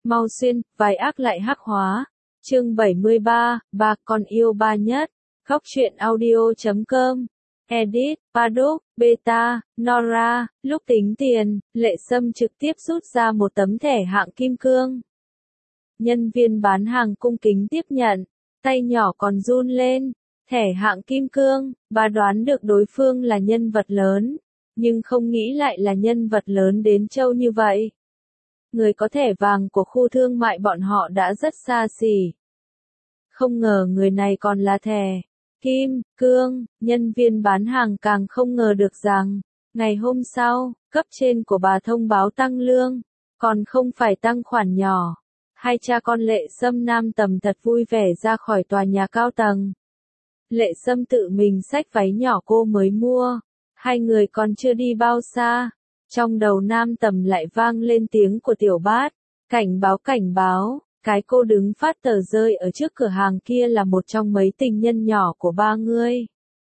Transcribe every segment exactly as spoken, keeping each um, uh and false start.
Mau xuyên, vài ác lại hắc hóa. Chương bảy mươi ba, ba con yêu ba nhất. Góc truyện audio chấm com. Edit, Paddock, Beta, Nora. Lúc tính tiền, Lệ Sâm trực tiếp rút ra một tấm thẻ hạng kim cương. Nhân viên bán hàng cung kính tiếp nhận, tay nhỏ còn run lên. Thẻ hạng kim cương, bà đoán được đối phương là nhân vật lớn, nhưng không nghĩ lại là nhân vật lớn đến châu như vậy. Người có thẻ vàng của khu thương mại bọn họ đã rất xa xỉ. Không ngờ người này còn là thẻ kim cương, nhân viên bán hàng càng không ngờ được rằng, ngày hôm sau, cấp trên của bà thông báo tăng lương, còn không phải tăng khoản nhỏ. Hai cha con Lệ Sâm Nam Tầm thật vui vẻ ra khỏi tòa nhà cao tầng. Lệ Sâm tự mình xách váy nhỏ cô mới mua, hai người còn chưa đi bao xa. Trong đầu Nam Tầm lại vang lên tiếng của Tiểu Bát, cảnh báo cảnh báo, cái cô đứng phát tờ rơi ở trước cửa hàng kia là một trong mấy tình nhân nhỏ của ba ngươi.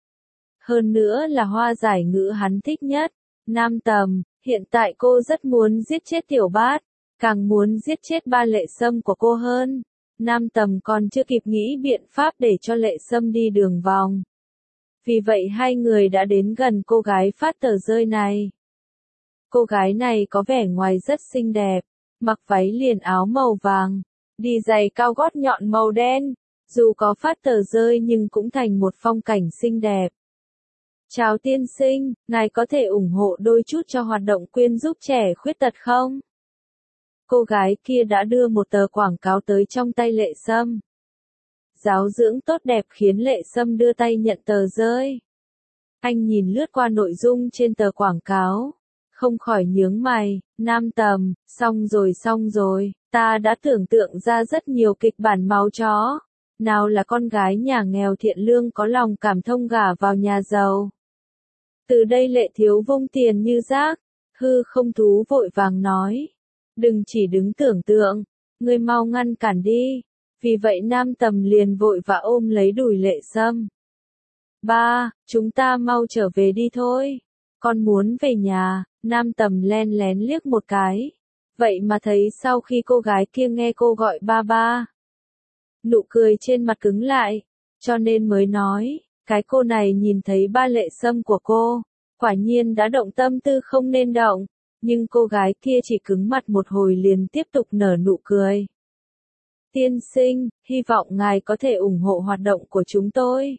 Hơn nữa là hoa giải ngữ hắn thích nhất. Nam Tầm, hiện tại cô rất muốn giết chết Tiểu Bát, càng muốn giết chết ba Lệ Sâm của cô hơn. Nam Tầm còn chưa kịp nghĩ biện pháp để cho Lệ Sâm đi đường vòng. Vì vậy hai người đã đến gần cô gái phát tờ rơi này. Cô gái này có vẻ ngoài rất xinh đẹp, mặc váy liền áo màu vàng, đi giày cao gót nhọn màu đen, dù có phát tờ rơi nhưng cũng thành một phong cảnh xinh đẹp. Chào tiên sinh, ngài có thể ủng hộ đôi chút cho hoạt động quyên giúp trẻ khuyết tật không? Cô gái kia đã đưa một tờ quảng cáo tới trong tay Lệ Sâm. Giáo dưỡng tốt đẹp khiến Lệ Sâm đưa tay nhận tờ rơi. Anh nhìn lướt qua nội dung trên tờ quảng cáo, không khỏi nhướng mày. Nam Tầm, xong rồi xong rồi, ta đã tưởng tượng ra rất nhiều kịch bản máu chó. Nào là con gái nhà nghèo thiện lương có lòng cảm thông gả vào nhà giàu. Từ đây Lệ Thiếu vung tiền như rác. Hư không thú vội vàng nói. Đừng chỉ đứng tưởng tượng, ngươi mau ngăn cản đi. Vì vậy Nam Tầm liền vội và ôm lấy đùi Lệ Sâm. Ba, chúng ta mau trở về đi thôi. Con muốn về nhà. Nam Tầm len lén liếc một cái. Vậy mà thấy sau khi cô gái kia nghe cô gọi ba ba, nụ cười trên mặt cứng lại, cho nên mới nói, cái cô này nhìn thấy ba Lệ Sâm của cô, quả nhiên đã động tâm tư không nên động, nhưng cô gái kia chỉ cứng mặt một hồi liền tiếp tục nở nụ cười. Tiên sinh, hy vọng ngài có thể ủng hộ hoạt động của chúng tôi.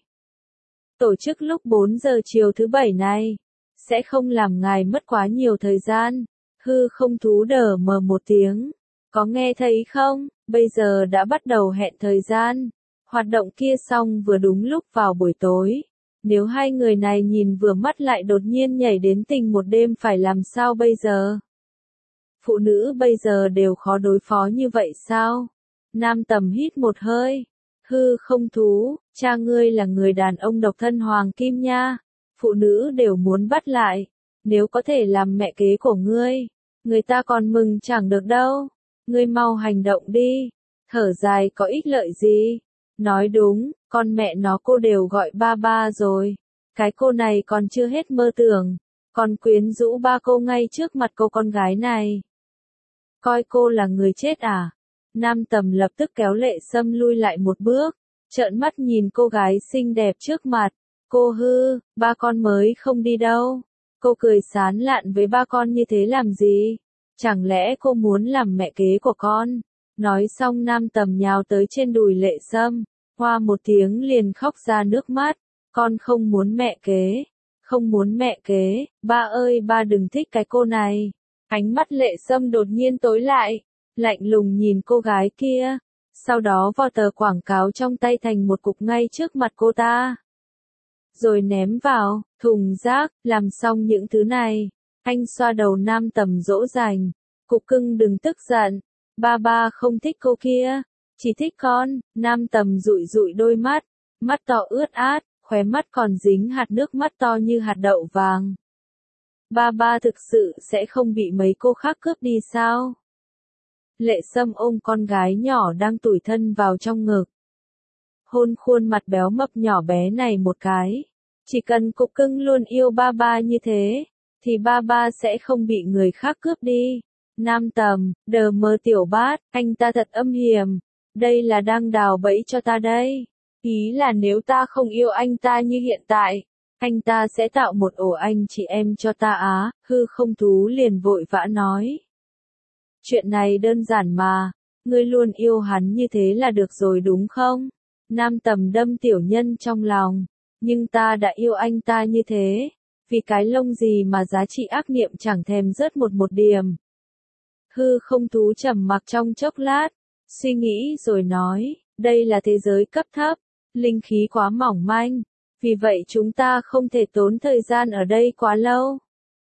Tổ chức lúc bốn giờ chiều thứ bảy này, sẽ không làm ngài mất quá nhiều thời gian. Hư không thú đờ mờ một tiếng. Có nghe thấy không, bây giờ đã bắt đầu hẹn thời gian. Hoạt động kia xong vừa đúng lúc vào buổi tối. Nếu hai người này nhìn vừa mắt lại đột nhiên nhảy đến tình một đêm phải làm sao bây giờ? Phụ nữ bây giờ đều khó đối phó như vậy sao? Nam Tầm hít một hơi. Hư không thú, cha ngươi là người đàn ông độc thân hoàng kim nha. Phụ nữ đều muốn bắt lại. Nếu có thể làm mẹ kế của ngươi, người ta còn mừng chẳng được đâu. Ngươi mau hành động đi. Thở dài có ích lợi gì? Nói đúng, con mẹ nó cô đều gọi ba ba rồi. Cái cô này còn chưa hết mơ tưởng. Còn quyến rũ ba cô ngay trước mặt cô con gái này. Coi cô là người chết à? Nam Tầm lập tức kéo Lệ Sâm lui lại một bước. Trợn mắt nhìn cô gái xinh đẹp trước mặt. Cô hư, ba con mới không đi đâu. Cô cười sán lạn với ba con như thế làm gì? Chẳng lẽ cô muốn làm mẹ kế của con? Nói xong Nam Tầm nhào tới trên đùi Lệ Sâm, hoa một tiếng liền khóc ra nước mắt. Con không muốn mẹ kế, không muốn mẹ kế, ba ơi ba đừng thích cái cô này. Ánh mắt Lệ Sâm đột nhiên tối lại, lạnh lùng nhìn cô gái kia, sau đó vò tờ quảng cáo trong tay thành một cục ngay trước mặt cô ta. Rồi ném vào thùng rác. Làm xong những thứ này, anh xoa đầu Nam Tầm dỗ dành. Cục cưng đừng tức giận, ba ba không thích cô kia, chỉ thích con. Nam Tầm dụi dụi đôi mắt, mắt to ướt át, khóe mắt còn dính hạt nước mắt to như hạt đậu vàng. Ba ba thực sự sẽ không bị mấy cô khác cướp đi sao? Lệ Sâm ôm con gái nhỏ đang tủi thân vào trong ngực. Hôn khuôn mặt béo mập nhỏ bé này một cái. Chỉ cần cục cưng luôn yêu ba ba như thế, thì ba ba sẽ không bị người khác cướp đi. Nam Tầm, đờ mơ Tiểu Bát, anh ta thật âm hiểm. Đây là đang đào bẫy cho ta đây. Ý là nếu ta không yêu anh ta như hiện tại, anh ta sẽ tạo một ổ anh chị em cho ta á, hư không thú liền vội vã nói. Chuyện này đơn giản mà, ngươi luôn yêu hắn như thế là được rồi đúng không? Nam Tầm đâm tiểu nhân trong lòng, nhưng ta đã yêu anh ta như thế, vì cái lông gì mà giá trị ác niệm chẳng thèm rớt một một điểm. Hư không thú trầm mặc trong chốc lát, suy nghĩ rồi nói, đây là thế giới cấp thấp, linh khí quá mỏng manh, vì vậy chúng ta không thể tốn thời gian ở đây quá lâu.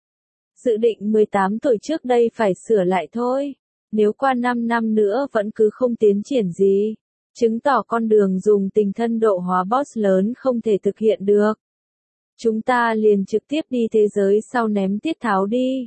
Dự định mười tám tuổi trước đây phải sửa lại thôi, nếu qua năm năm nữa vẫn cứ không tiến triển gì, chứng tỏ con đường dùng tình thân độ hóa boss lớn không thể thực hiện được. Chúng ta liền trực tiếp đi thế giới sau ném tiết tháo đi.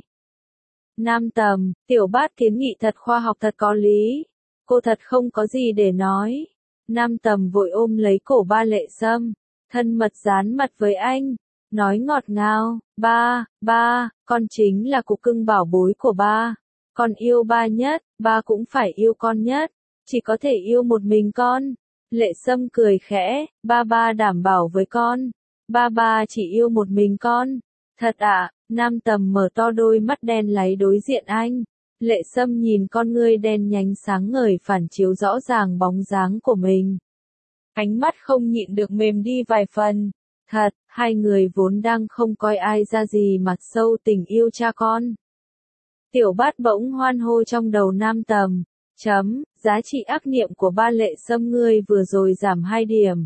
Nam Tầm, Tiểu Bát kiến nghị thật khoa học thật có lý. Cô thật không có gì để nói. Nam Tầm vội ôm lấy cổ Ba Lệ Sâm, thân mật dán mặt với anh, nói ngọt ngào, ba, ba, con chính là cục cưng bảo bối của ba. Con yêu ba nhất, ba cũng phải yêu con nhất, chỉ có thể yêu một mình con. Lệ Sâm cười khẽ, ba ba đảm bảo với con, ba ba chỉ yêu một mình con. Thật ạ, à? Nam Tầm mở to đôi mắt đen láy đối diện anh. Lệ Sâm nhìn con ngươi đen nhánh sáng ngời phản chiếu rõ ràng bóng dáng của mình. Ánh mắt không nhịn được mềm đi vài phần. Thật, hai người vốn đang không coi ai ra gì mặt sâu tình yêu cha con. Tiểu Bát bỗng hoan hô trong đầu Nam Tầm. Chấm, giá trị ác niệm của Ba Lệ Sâm ngươi vừa rồi giảm hai điểm.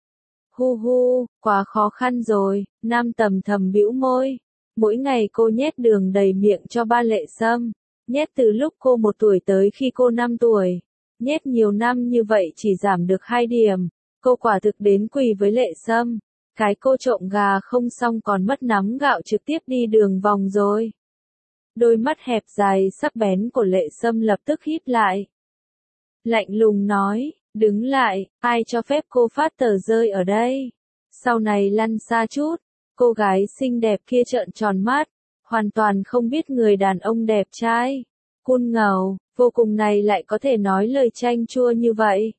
Hu hu, quá khó khăn rồi, Nam Tầm thầm bĩu môi. Mỗi ngày cô nhét đường đầy miệng cho Ba Lệ Sâm. Nhét từ lúc cô một tuổi tới khi cô năm tuổi. Nhét nhiều năm như vậy chỉ giảm được hai điểm. Cô quả thực đến quỳ với Lệ Sâm. Cái cô trộm gà không xong còn mất nắm gạo trực tiếp đi đường vòng rồi. Đôi mắt hẹp dài sắc bén của Lệ Sâm lập tức híp lại. Lạnh lùng nói, đứng lại, ai cho phép cô phát tờ rơi ở đây. Sau này lăn xa chút. Cô gái xinh đẹp kia trợn tròn mắt, hoàn toàn không biết người đàn ông đẹp trai, cun ngầu, vô cùng này lại có thể nói lời chanh chua như vậy.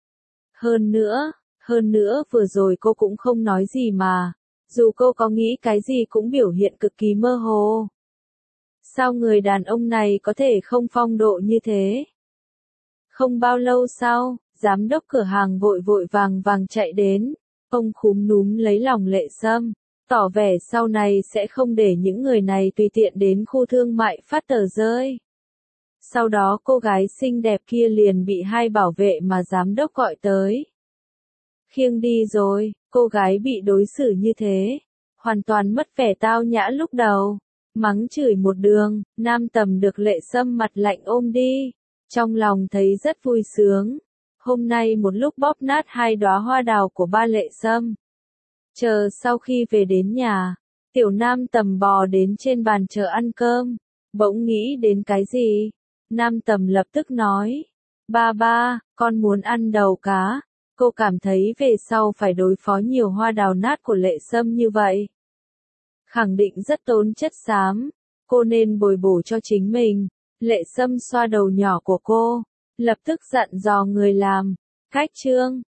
Hơn nữa, hơn nữa vừa rồi cô cũng không nói gì mà, dù cô có nghĩ cái gì cũng biểu hiện cực kỳ mơ hồ. Sao người đàn ông này có thể không phong độ như thế? Không bao lâu sau, giám đốc cửa hàng vội vội vàng vàng chạy đến, ông khúm núm lấy lòng Lệ Sâm, tỏ vẻ sau này sẽ không để những người này tùy tiện đến khu thương mại phát tờ rơi. Sau đó cô gái xinh đẹp kia liền bị hai bảo vệ mà giám đốc gọi tới. Khiêng đi rồi, cô gái bị đối xử như thế, hoàn toàn mất vẻ tao nhã lúc đầu, mắng chửi một đường, Nam Tầm được Lệ Sâm mặt lạnh ôm đi, trong lòng thấy rất vui sướng. Hôm nay một lúc bóp nát hai đóa hoa đào của Ba Lệ Sâm. Chờ sau khi về đến nhà, Tiểu Nam Tầm bò đến trên bàn chờ ăn cơm, bỗng nghĩ đến cái gì. Nam Tầm lập tức nói, ba ba, con muốn ăn đầu cá. Cô cảm thấy về sau phải đối phó nhiều hoa đào nát của Lệ Sâm như vậy. Khẳng định rất tốn chất xám, cô nên bồi bổ cho chính mình. Lệ Sâm xoa đầu nhỏ của cô, lập tức dặn dò người làm, cách trương,